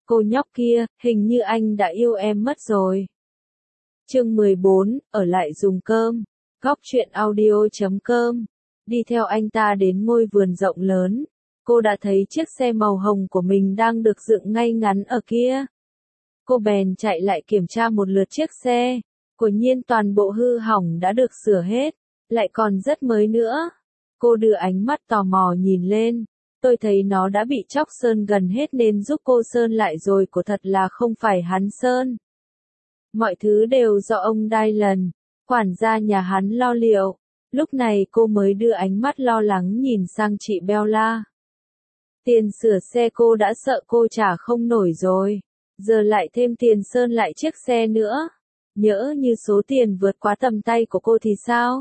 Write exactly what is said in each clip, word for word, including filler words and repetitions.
Cô nhóc kia, hình như anh đã yêu em mất rồi. Chương mười bốn, ở lại dùng cơm. Góc truyện audio chấm com. Đi theo anh ta đến ngôi vườn rộng lớn. Cô đã thấy chiếc xe màu hồng của mình đang được dựng ngay ngắn ở kia. Cô bèn chạy lại kiểm tra một lượt chiếc xe. Quả nhiên toàn bộ hư hỏng đã được sửa hết, lại còn rất mới nữa. Cô đưa ánh mắt tò mò nhìn lên. Tôi thấy nó đã bị chóc sơn gần hết nên giúp cô sơn lại rồi, của thật là không phải hắn sơn. Mọi thứ đều do ông Dylan, quản gia nhà hắn lo liệu. Lúc này cô mới đưa ánh mắt lo lắng nhìn sang chị Bella. Tiền sửa xe cô đã sợ cô trả không nổi rồi, giờ lại thêm tiền sơn lại chiếc xe nữa. Nhỡ như số tiền vượt quá tầm tay của cô thì sao?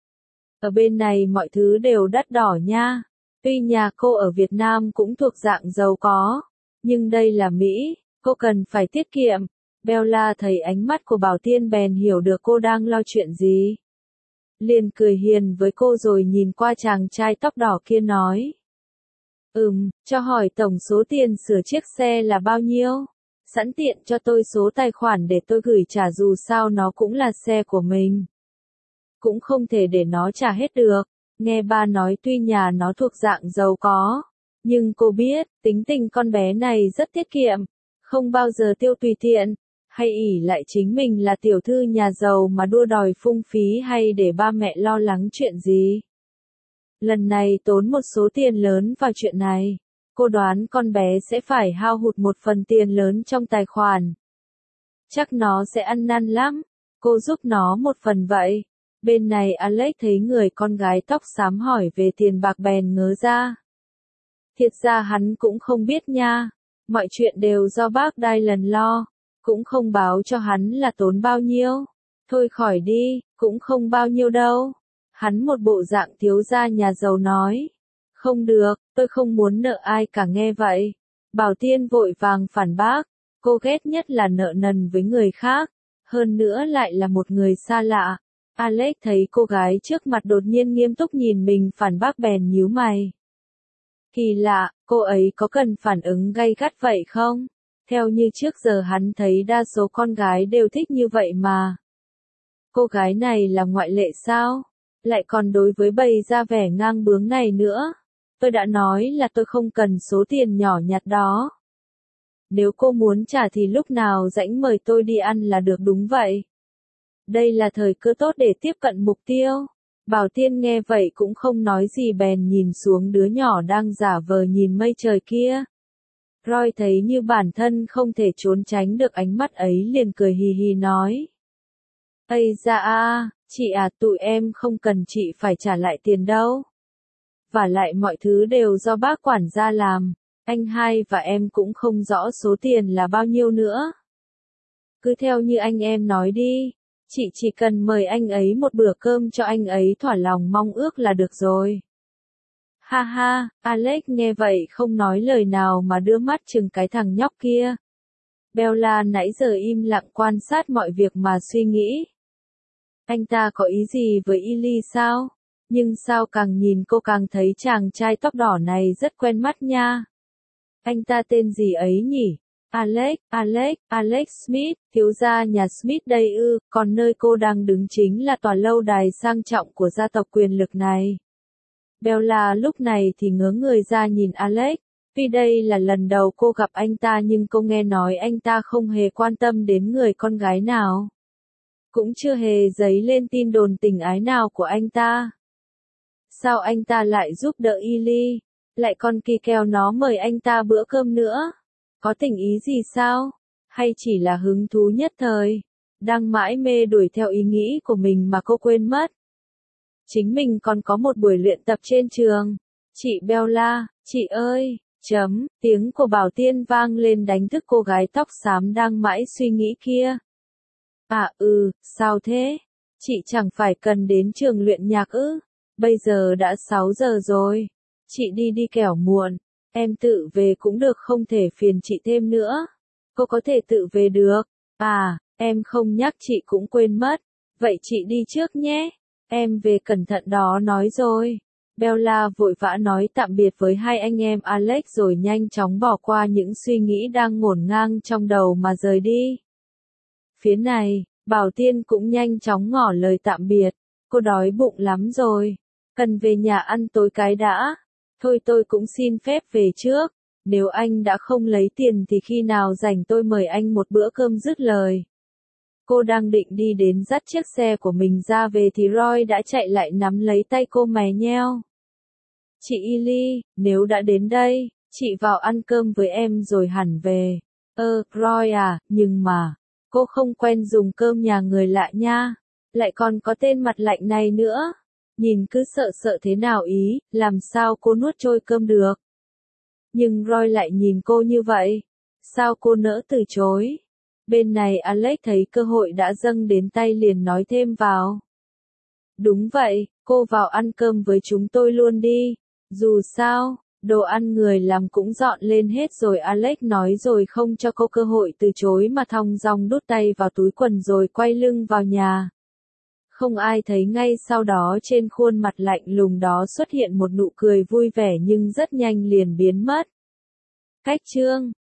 Ở bên này mọi thứ đều đắt đỏ nha. Tuy nhà cô ở Việt Nam cũng thuộc dạng giàu có, nhưng đây là Mỹ, cô cần phải tiết kiệm. Bella thấy ánh mắt của Bảo Tiên bèn hiểu được cô đang lo chuyện gì. Liền cười hiền với cô rồi nhìn qua chàng trai tóc đỏ kia nói. Ừm, cho hỏi tổng số tiền sửa chiếc xe là bao nhiêu? Sẵn tiện cho tôi số tài khoản để tôi gửi trả, dù sao nó cũng là xe của mình. Cũng không thể để nó trả hết được. Nghe ba nói tuy nhà nó thuộc dạng giàu có, nhưng cô biết, tính tình con bé này rất tiết kiệm, không bao giờ tiêu tùy tiện, hay ỷ lại chính mình là tiểu thư nhà giàu mà đua đòi phung phí hay để ba mẹ lo lắng chuyện gì. Lần này tốn một số tiền lớn vào chuyện này, cô đoán con bé sẽ phải hao hụt một phần tiền lớn trong tài khoản. Chắc nó sẽ ăn năn lắm, cô giúp nó một phần vậy. Bên này Alex thấy người con gái tóc xám hỏi về tiền bạc bèn ngớ ra. Thiệt ra hắn cũng không biết nha, mọi chuyện đều do bác Dylan lo, cũng không báo cho hắn là tốn bao nhiêu. Thôi khỏi đi, cũng không bao nhiêu đâu. Hắn một bộ dạng thiếu gia nhà giàu nói. Không được, tôi không muốn nợ ai cả. Nghe vậy, Bảo Tiên vội vàng phản bác, cô ghét nhất là nợ nần với người khác, hơn nữa lại là một người xa lạ. Alex thấy cô gái trước mặt đột nhiên nghiêm túc nhìn mình phản bác bèn nhíu mày. Kỳ lạ, cô ấy có cần phản ứng gay gắt vậy không? Theo như trước giờ hắn thấy đa số con gái đều thích như vậy mà. Cô gái này là ngoại lệ sao? Lại còn đối với bầy ra vẻ ngang bướng này nữa. Tôi đã nói là tôi không cần số tiền nhỏ nhặt đó. Nếu cô muốn trả thì lúc nào rảnh mời tôi đi ăn là được, đúng vậy. Đây là thời cơ tốt để tiếp cận mục tiêu. Bảo Tiên nghe vậy cũng không nói gì bèn nhìn xuống đứa nhỏ đang giả vờ nhìn mây trời kia. Roy thấy như bản thân không thể trốn tránh được ánh mắt ấy liền cười hì hì nói. Ây da a, chị à, tụi em không cần chị phải trả lại tiền đâu. Và lại mọi thứ đều do bác quản gia làm, anh hai và em cũng không rõ số tiền là bao nhiêu nữa. Cứ theo như anh em nói đi. Chị chỉ cần mời anh ấy một bữa cơm cho anh ấy thỏa lòng mong ước là được rồi. Ha ha, Alex nghe vậy không nói lời nào mà đưa mắt chừng cái thằng nhóc kia. Bella nãy giờ im lặng quan sát mọi việc mà suy nghĩ. Anh ta có ý gì với Ellie sao? Nhưng sao càng nhìn cô càng thấy chàng trai tóc đỏ này rất quen mắt nha. Anh ta tên gì ấy nhỉ? Alex, Alex, Alex Smith, thiếu gia nhà Smith đây ư, còn nơi cô đang đứng chính là tòa lâu đài sang trọng của gia tộc quyền lực này. Bella lúc này thì ngớ người ra nhìn Alex, tuy đây là lần đầu cô gặp anh ta nhưng cô nghe nói anh ta không hề quan tâm đến người con gái nào. Cũng chưa hề dấy lên tin đồn tình ái nào của anh ta. Sao anh ta lại giúp đỡ Ellie, lại còn kỳ kèo nó mời anh ta bữa cơm nữa? Có tình ý gì sao? Hay chỉ là hứng thú nhất thời? Đang mãi mê đuổi theo ý nghĩ của mình mà cô quên mất. Chính mình còn có một buổi luyện tập trên trường. Chị Bella, chị ơi, chấm, tiếng của Bảo Tiên vang lên đánh thức cô gái tóc xám đang mãi suy nghĩ kia. À ừ, sao thế? Chị chẳng phải cần đến trường luyện nhạc ư? Bây giờ đã sáu giờ rồi. Chị đi đi kẻo muộn. Em tự về cũng được, không thể phiền chị thêm nữa. Cô có thể tự về được. À, em không nhắc chị cũng quên mất. Vậy chị đi trước nhé. Em về cẩn thận đó nói rồi. Bella vội vã nói tạm biệt với hai anh em Alex rồi nhanh chóng bỏ qua những suy nghĩ đang ngổn ngang trong đầu mà rời đi. Phía này, Bảo Tiên cũng nhanh chóng ngỏ lời tạm biệt. Cô đói bụng lắm rồi. Cần về nhà ăn tối cái đã. Thôi tôi cũng xin phép về trước. Nếu anh đã không lấy tiền thì khi nào rảnh tôi mời anh một bữa cơm dứt lời. Cô đang định đi đến dắt chiếc xe của mình ra về thì Roy đã chạy lại nắm lấy tay cô mè nheo. Chị Illy, nếu đã đến đây, chị vào ăn cơm với em rồi hẳn về. Ơ, Roy à, nhưng mà, cô không quen dùng cơm nhà người lạ nha. Lại còn có tên mặt lạnh này nữa. Nhìn cứ sợ sợ thế nào ý, làm sao cô nuốt trôi cơm được. Nhưng Roy lại nhìn cô như vậy. Sao cô nỡ từ chối? Bên này Alex thấy cơ hội đã dâng đến tay liền nói thêm vào. Đúng vậy, cô vào ăn cơm với chúng tôi luôn đi. Dù sao, đồ ăn người làm cũng dọn lên hết rồi, Alex nói rồi không cho cô cơ hội từ chối mà thong dong đút tay vào túi quần rồi quay lưng vào nhà. Không ai thấy ngay sau đó trên khuôn mặt lạnh lùng đó xuất hiện một nụ cười vui vẻ nhưng rất nhanh liền biến mất. Cách chương